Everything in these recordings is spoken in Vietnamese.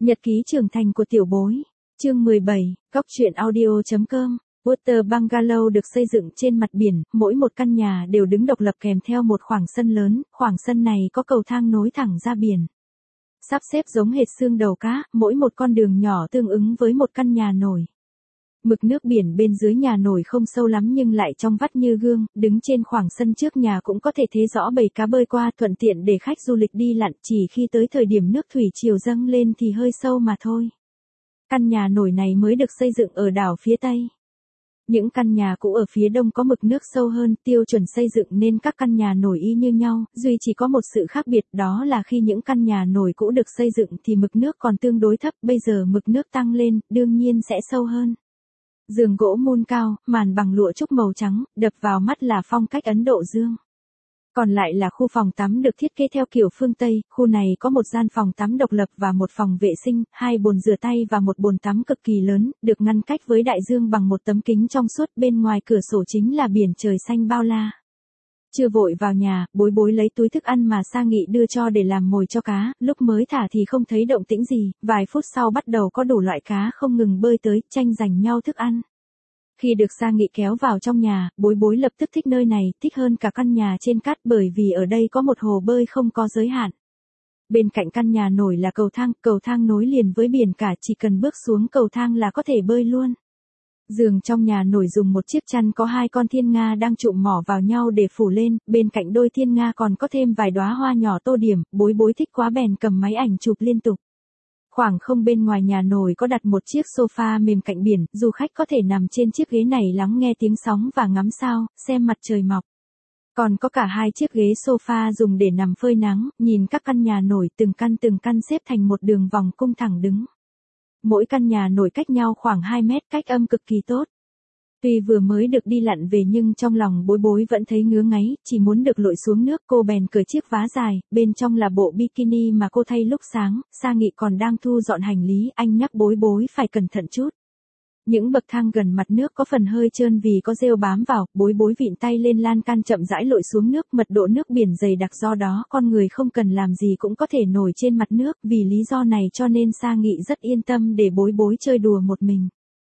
Nhật ký trưởng thành của tiểu bối. Chương 17, Góc truyện audio.com. Water Bungalow được xây dựng trên mặt biển, mỗi một căn nhà đều đứng độc lập kèm theo một khoảng sân lớn, khoảng sân này có cầu thang nối thẳng ra biển. Sắp xếp giống hệt xương đầu cá, mỗi một con đường nhỏ tương ứng với một căn nhà nổi. Mực nước biển bên dưới nhà nổi không sâu lắm nhưng lại trong vắt như gương, đứng trên khoảng sân trước nhà cũng có thể thấy rõ bầy cá bơi qua, thuận tiện để khách du lịch đi lặn, chỉ khi tới thời điểm nước thủy triều dâng lên thì hơi sâu mà thôi. Căn nhà nổi này mới được xây dựng ở đảo phía Tây. Những căn nhà cũ ở phía đông có mực nước sâu hơn, tiêu chuẩn xây dựng nên các căn nhà nổi y như nhau, duy chỉ có một sự khác biệt, đó là khi những căn nhà nổi cũ được xây dựng thì mực nước còn tương đối thấp, bây giờ mực nước tăng lên, đương nhiên sẽ sâu hơn. Giường gỗ mun cao, màn bằng lụa trúc màu trắng, đập vào mắt là phong cách Ấn Độ Dương. Còn lại là khu phòng tắm được thiết kế theo kiểu phương Tây, khu này có một gian phòng tắm độc lập và một phòng vệ sinh, 2 bồn rửa tay và một bồn tắm cực kỳ lớn, được ngăn cách với đại dương bằng một tấm kính trong suốt, bên ngoài cửa sổ chính là biển trời xanh bao la. Chưa vội vào nhà, bối lấy túi thức ăn mà Sa Nghị đưa cho để làm mồi cho cá, lúc mới thả thì không thấy động tĩnh gì, vài phút sau bắt đầu có đủ loại cá không ngừng bơi tới, tranh giành nhau thức ăn. Khi được Sa Nghị kéo vào trong nhà, bối lập tức thích nơi này, thích hơn cả căn nhà trên cát bởi vì ở đây có một hồ bơi không có giới hạn. Bên cạnh căn nhà nổi là cầu thang nối liền với biển cả, chỉ cần bước xuống cầu thang là có thể bơi luôn. Giường trong nhà nổi dùng một chiếc chăn có 2 con thiên nga đang chụm mỏ vào nhau để phủ lên, bên cạnh đôi thiên nga còn có thêm vài đóa hoa nhỏ tô điểm, bối thích quá bèn cầm máy ảnh chụp liên tục. Khoảng không bên ngoài nhà nổi có đặt một chiếc sofa mềm cạnh biển, du khách có thể nằm trên chiếc ghế này lắng nghe tiếng sóng và ngắm sao, xem mặt trời mọc. Còn có cả 2 chiếc ghế sofa dùng để nằm phơi nắng, nhìn các căn nhà nổi từng căn xếp thành một đường vòng cung thẳng đứng. Mỗi căn nhà nổi cách nhau khoảng 2 mét, cách âm cực kỳ tốt. Tuy vừa mới được đi lặn về nhưng trong lòng bối vẫn thấy ngứa ngáy, chỉ muốn được lội xuống nước, cô bèn cởi chiếc vá dài, bên trong là bộ bikini mà cô thay lúc sáng. Sa Nghị còn đang thu dọn hành lý, anh nhắc bối phải cẩn thận chút. Những bậc thang gần mặt nước có phần hơi trơn vì có rêu bám vào, bối vịn tay lên lan can chậm rãi lội xuống nước, mật độ nước biển dày đặc do đó con người không cần làm gì cũng có thể nổi trên mặt nước, vì lý do này cho nên Sa Nghị rất yên tâm để bối chơi đùa một mình.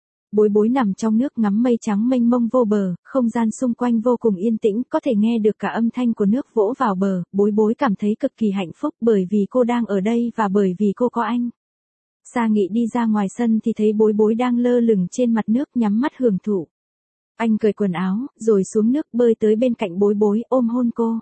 Bối nằm trong nước ngắm mây trắng mênh mông vô bờ, không gian xung quanh vô cùng yên tĩnh, có thể nghe được cả âm thanh của nước vỗ vào bờ, bối cảm thấy cực kỳ hạnh phúc bởi vì cô đang ở đây và bởi vì cô có anh. Sa Nghị đi ra ngoài sân thì thấy bối đang lơ lửng trên mặt nước nhắm mắt hưởng thụ. Anh cởi quần áo, rồi xuống nước bơi tới bên cạnh bối ôm hôn cô.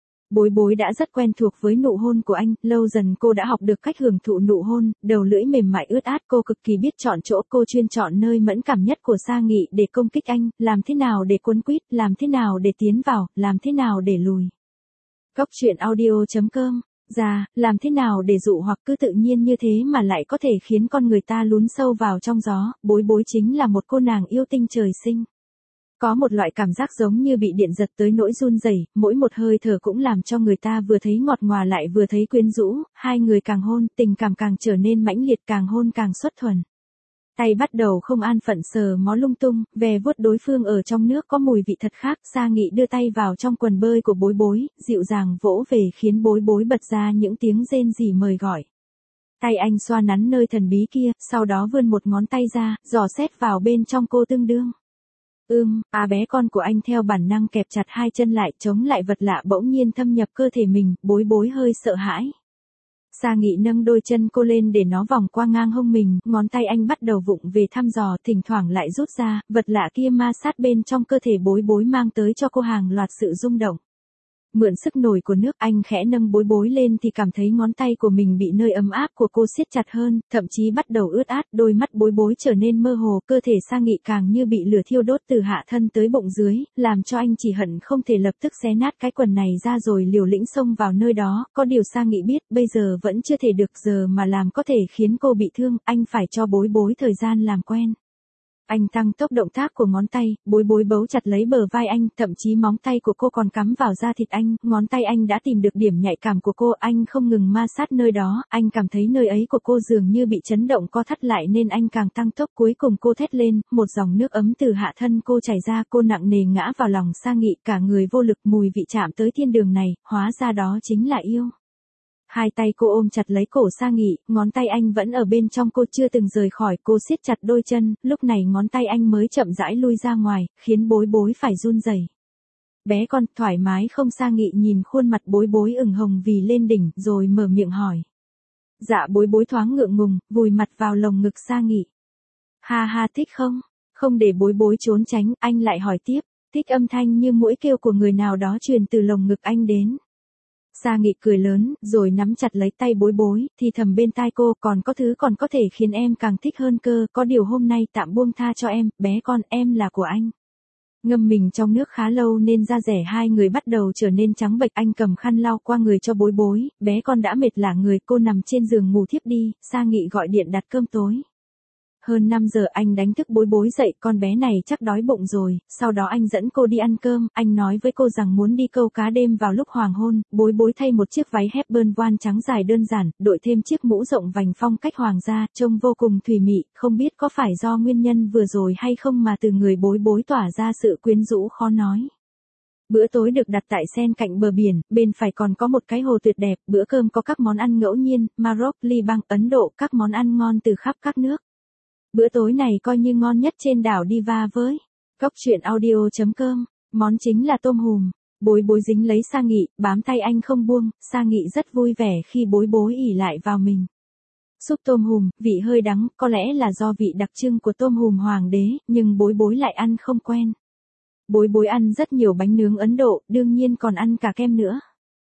Bối đã rất quen thuộc với nụ hôn của anh, lâu dần cô đã học được cách hưởng thụ nụ hôn, đầu lưỡi mềm mại ướt át, cô cực kỳ biết chọn chỗ, cô chuyên chọn nơi mẫn cảm nhất của Sa Nghị để công kích anh, làm thế nào để cuốn quýt, làm thế nào để tiến vào, làm thế nào để lùi. Góc truyện audio.com. Làm thế nào để dụ hoặc cứ tự nhiên như thế mà lại có thể khiến con người ta lún sâu vào trong gió, bối chính là một cô nàng yêu tinh trời sinh. Có một loại cảm giác giống như bị điện giật tới nỗi run rẩy, mỗi một hơi thở cũng làm cho người ta vừa thấy ngọt ngào lại vừa thấy quyến rũ, hai người càng hôn, tình cảm càng trở nên mãnh liệt, càng hôn càng xuất thuần. Tay bắt đầu không an phận sờ mó lung tung, ve vuốt đối phương ở trong nước có mùi vị thật khác, Sa Nghị đưa tay vào trong quần bơi của bối, dịu dàng vỗ về khiến bối bật ra những tiếng rên rỉ mời gọi. Tay anh xoa nắn nơi thần bí kia, sau đó vươn một ngón tay ra, dò xét vào bên trong cô tương đương. Bé con của anh theo bản năng kẹp chặt 2 chân lại, chống lại vật lạ bỗng nhiên thâm nhập cơ thể mình, bối hơi sợ hãi. Sa Nghị nâng đôi chân cô lên để nó vòng qua ngang hông mình, ngón tay anh bắt đầu vụng về thăm dò, thỉnh thoảng lại rút ra, vật lạ kia ma sát bên trong cơ thể bối mang tới cho cô hàng loạt sự rung động. Mượn sức nổi của nước, anh khẽ nâng bối lên thì cảm thấy ngón tay của mình bị nơi ấm áp của cô siết chặt hơn, thậm chí bắt đầu ướt át, đôi mắt bối trở nên mơ hồ, cơ thể Sa Nghị càng như bị lửa thiêu đốt từ hạ thân tới bụng dưới, làm cho anh chỉ hận không thể lập tức xé nát cái quần này ra rồi liều lĩnh xông vào nơi đó, có điều Sa Nghị biết, bây giờ vẫn chưa thể được, giờ mà làm có thể khiến cô bị thương, anh phải cho bối thời gian làm quen. Anh tăng tốc động tác của ngón tay, bối bấu chặt lấy bờ vai anh, thậm chí móng tay của cô còn cắm vào da thịt anh, ngón tay anh đã tìm được điểm nhạy cảm của cô, anh không ngừng ma sát nơi đó, anh cảm thấy nơi ấy của cô dường như bị chấn động co thắt lại nên anh càng tăng tốc, cuối cùng cô thét lên, một dòng nước ấm từ hạ thân cô chảy ra, cô nặng nề ngã vào lòng Sa Nghị, cả người vô lực, mùi vị chạm tới thiên đường này, hóa ra đó chính là yêu. Hai tay cô ôm chặt lấy cổ Sa Nghị, ngón tay anh vẫn ở bên trong cô chưa từng rời khỏi, cô siết chặt đôi chân, lúc này ngón tay anh mới chậm rãi lui ra ngoài, khiến Bối Bối phải run rẩy. Bé con, thoải mái không? Sa Nghị nhìn khuôn mặt Bối Bối ửng hồng vì lên đỉnh, rồi mở miệng hỏi. Dạ. Bối Bối thoáng ngượng ngùng, vùi mặt vào lồng ngực Sa Nghị. Ha ha, thích không? Không để Bối Bối trốn tránh, anh lại hỏi tiếp, thích. Âm thanh như mũi kêu của người nào đó truyền từ lồng ngực anh đến. Sa Nghị cười lớn, rồi nắm chặt lấy tay Bối Bối, thì thầm bên tai cô, còn có thứ còn có thể khiến em càng thích hơn cơ, có điều hôm nay tạm buông tha cho em, bé con, em là của anh. Ngâm mình trong nước khá lâu nên da dẻ hai người bắt đầu trở nên trắng bệch, anh cầm khăn lau qua người cho Bối Bối, bé con đã mệt lả người, cô nằm trên giường ngủ thiếp đi, Sa Nghị gọi điện đặt cơm tối. Hơn 5 giờ anh đánh thức Bối Bối dậy, con bé này chắc đói bụng rồi, sau đó anh dẫn cô đi ăn cơm, anh nói với cô rằng muốn đi câu cá đêm vào lúc hoàng hôn, Bối Bối thay một chiếc váy Hepburn voan trắng dài đơn giản, đội thêm chiếc mũ rộng vành phong cách hoàng gia, trông vô cùng thùy mị, không biết có phải do nguyên nhân vừa rồi hay không mà từ người Bối Bối tỏa ra sự quyến rũ khó nói. Bữa tối được đặt tại sen cạnh bờ biển, bên phải còn có một cái hồ tuyệt đẹp, bữa cơm có các món ăn ngẫu nhiên, Maroc, Liban, Ấn Độ, các món ăn ngon từ khắp các nước. Bữa tối này coi như ngon nhất trên đảo Diva với Cóc Truyện Audio.com. Món chính là tôm hùm. Bối Bối dính lấy Sa Nghị, bám tay anh không buông, Sa Nghị rất vui vẻ khi Bối Bối ỉ lại vào mình. Súp tôm hùm, vị hơi đắng, có lẽ là do vị đặc trưng của tôm hùm hoàng đế, nhưng Bối Bối lại ăn không quen. Bối Bối ăn rất nhiều bánh nướng Ấn Độ, đương nhiên còn ăn cả kem nữa.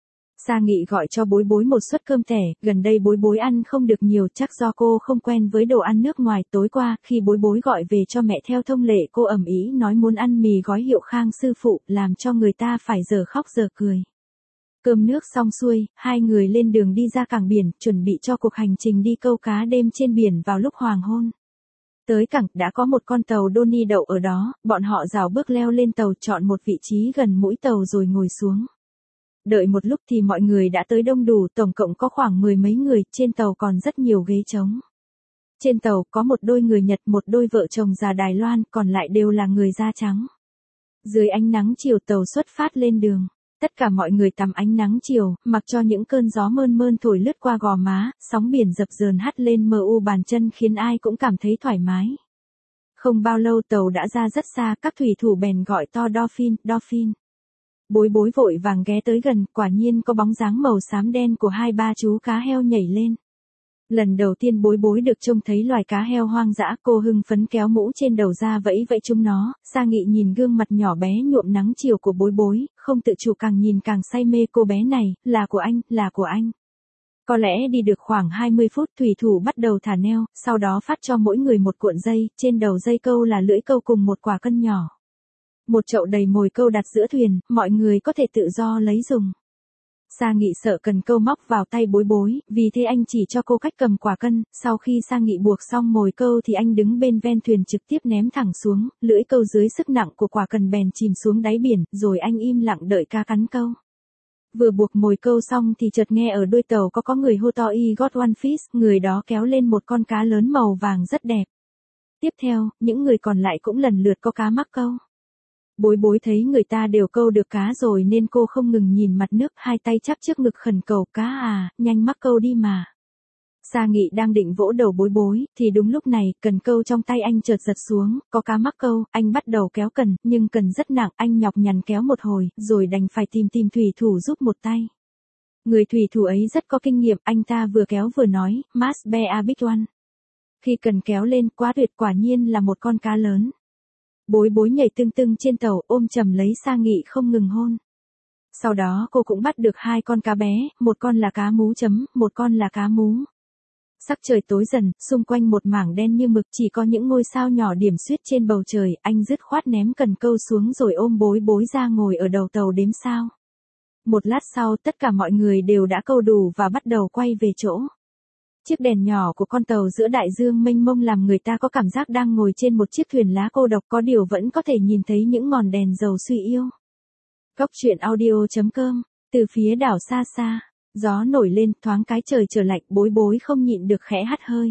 Sa Nghị gọi cho Bối Bối một suất cơm tẻ, gần đây Bối Bối ăn không được nhiều, chắc do cô không quen với đồ ăn nước ngoài. Tối qua, khi Bối Bối gọi về cho mẹ theo thông lệ, cô ầm ĩ nói muốn ăn mì gói hiệu Khang sư phụ, làm cho người ta phải giờ khóc giờ cười. Cơm nước xong xuôi, hai người lên đường đi ra cảng biển, chuẩn bị cho cuộc hành trình đi câu cá đêm trên biển vào lúc hoàng hôn. Tới cảng, đã có một con tàu Donny đậu ở đó, bọn họ rảo bước leo lên tàu, chọn một vị trí gần mũi tàu rồi ngồi xuống. Đợi một lúc thì mọi người đã tới đông đủ, tổng cộng có khoảng 10 mấy người, trên tàu còn rất nhiều ghế trống. Trên tàu có một đôi người Nhật, một đôi vợ chồng già Đài Loan, còn lại đều là người da trắng. Dưới ánh nắng chiều tàu xuất phát lên đường. Tất cả mọi người tắm ánh nắng chiều, mặc cho những cơn gió mơn mơn thổi lướt qua gò má, sóng biển dập dờn hắt lên mờ u bàn chân khiến ai cũng cảm thấy thoải mái. Không bao lâu tàu đã ra rất xa, các thủy thủ bèn gọi to Dolphin, Dolphin. Bối Bối vội vàng ghé tới gần, quả nhiên có bóng dáng màu xám đen của hai ba chú cá heo nhảy lên. Lần đầu tiên Bối Bối được trông thấy loài cá heo hoang dã, cô hưng phấn kéo mũ trên đầu ra vẫy vẫy chúng nó. Sa Nghị nhìn gương mặt nhỏ bé nhuộm nắng chiều của Bối Bối, không tự chủ càng nhìn càng say mê. Cô bé này, là của anh, là của anh. Có lẽ đi được khoảng 20 phút, thủy thủ bắt đầu thả neo, sau đó phát cho mỗi người một cuộn dây, trên đầu dây câu là lưỡi câu cùng một quả cân nhỏ. Một chậu đầy mồi câu đặt giữa thuyền, mọi người có thể tự do lấy dùng. Sa Nghị sợ cần câu móc vào tay Bối Bối, vì thế anh chỉ cho cô cách cầm quả cân, sau khi Sa Nghị buộc xong mồi câu thì anh đứng bên ven thuyền trực tiếp ném thẳng xuống, lưỡi câu dưới sức nặng của quả cần bèn chìm xuống đáy biển, rồi anh im lặng đợi cá cắn câu. Vừa buộc mồi câu xong thì chợt nghe ở đuôi tàu có người hô to "I got one fish", người đó kéo lên một con cá lớn màu vàng rất đẹp. Tiếp theo, những người còn lại cũng lần lượt có cá mắc câu. Bối Bối thấy người ta đều câu được cá rồi nên cô không ngừng nhìn mặt nước, hai tay chắp trước ngực khẩn cầu, cá à, nhanh mắc câu đi mà. Sa Nghị đang định vỗ đầu Bối Bối, thì đúng lúc này, cần câu trong tay anh chợt giật xuống, có cá mắc câu, anh bắt đầu kéo cần, nhưng cần rất nặng, anh nhọc nhằn kéo một hồi, rồi đành phải tìm thủy thủ giúp một tay. Người thủy thủ ấy rất có kinh nghiệm, anh ta vừa kéo vừa nói, "Must be a big one." Khi cần kéo lên, quá tuyệt, quả nhiên là một con cá lớn. Bối Bối nhảy tưng tưng trên tàu, ôm chầm lấy Sa Nghị không ngừng hôn. Sau đó cô cũng bắt được hai con cá bé, một con là cá mú chấm, một con là cá mú. Sắc trời tối dần, xung quanh một mảng đen như mực, chỉ có những ngôi sao nhỏ điểm xuyết trên bầu trời, anh dứt khoát ném cần câu xuống rồi ôm Bối Bối ra ngồi ở đầu tàu đếm sao. Một lát sau, tất cả mọi người đều đã câu đủ và bắt đầu quay về chỗ. Chiếc đèn nhỏ của con tàu giữa đại dương mênh mông làm người ta có cảm giác đang ngồi trên một chiếc thuyền lá cô độc, có điều vẫn có thể nhìn thấy những ngọn đèn dầu suy yếu. Cóc Truyện Audio.com. Từ phía đảo xa xa, gió nổi lên, thoáng cái trời trở lạnh, Bối Bối không nhịn được khẽ hắt hơi.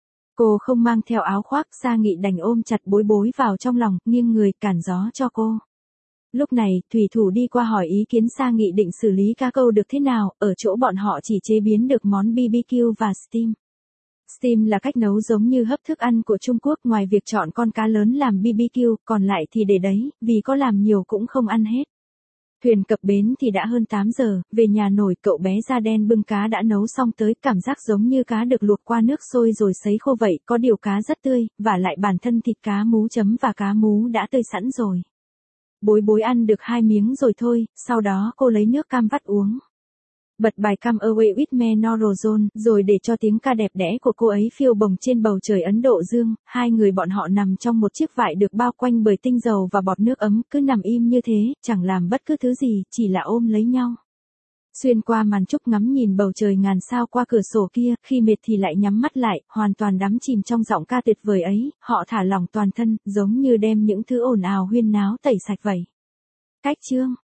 Cô không mang theo áo khoác, Sa Nghị đành ôm chặt Bối Bối vào trong lòng, nghiêng người cản gió cho cô. Lúc này, thủy thủ đi qua hỏi ý kiến Sa Nghị định xử lý cá câu được thế nào, ở chỗ bọn họ chỉ chế biến được món BBQ và steam. Steam là cách nấu giống như hấp thức ăn của Trung Quốc, ngoài việc chọn con cá lớn làm BBQ, còn lại thì để đấy, vì có làm nhiều cũng không ăn hết. Thuyền cập bến thì đã hơn 8 giờ, về nhà nổi cậu bé da đen bưng cá đã nấu xong tới, cảm giác giống như cá được luộc qua nước sôi rồi sấy khô vậy, có điều cá rất tươi, và lại bản thân thịt cá mú chấm và cá mú đã tươi sẵn rồi. Bối bối ăn được 2 miếng rồi thôi, sau đó cô lấy nước cam vắt uống. Bật bài Come Away With Me Norozone, rồi để cho tiếng ca đẹp đẽ của cô ấy phiêu bồng trên bầu trời Ấn Độ Dương, hai người bọn họ nằm trong một chiếc vải được bao quanh bởi tinh dầu và bọt nước ấm, cứ nằm im như thế, chẳng làm bất cứ thứ gì, chỉ là ôm lấy nhau. Xuyên qua màn trúc ngắm nhìn bầu trời ngàn sao qua cửa sổ kia, khi mệt thì lại nhắm mắt lại, hoàn toàn đắm chìm trong giọng ca tuyệt vời ấy, họ thả lỏng toàn thân, giống như đem những thứ ồn ào huyên náo tẩy sạch vậy. Cách chương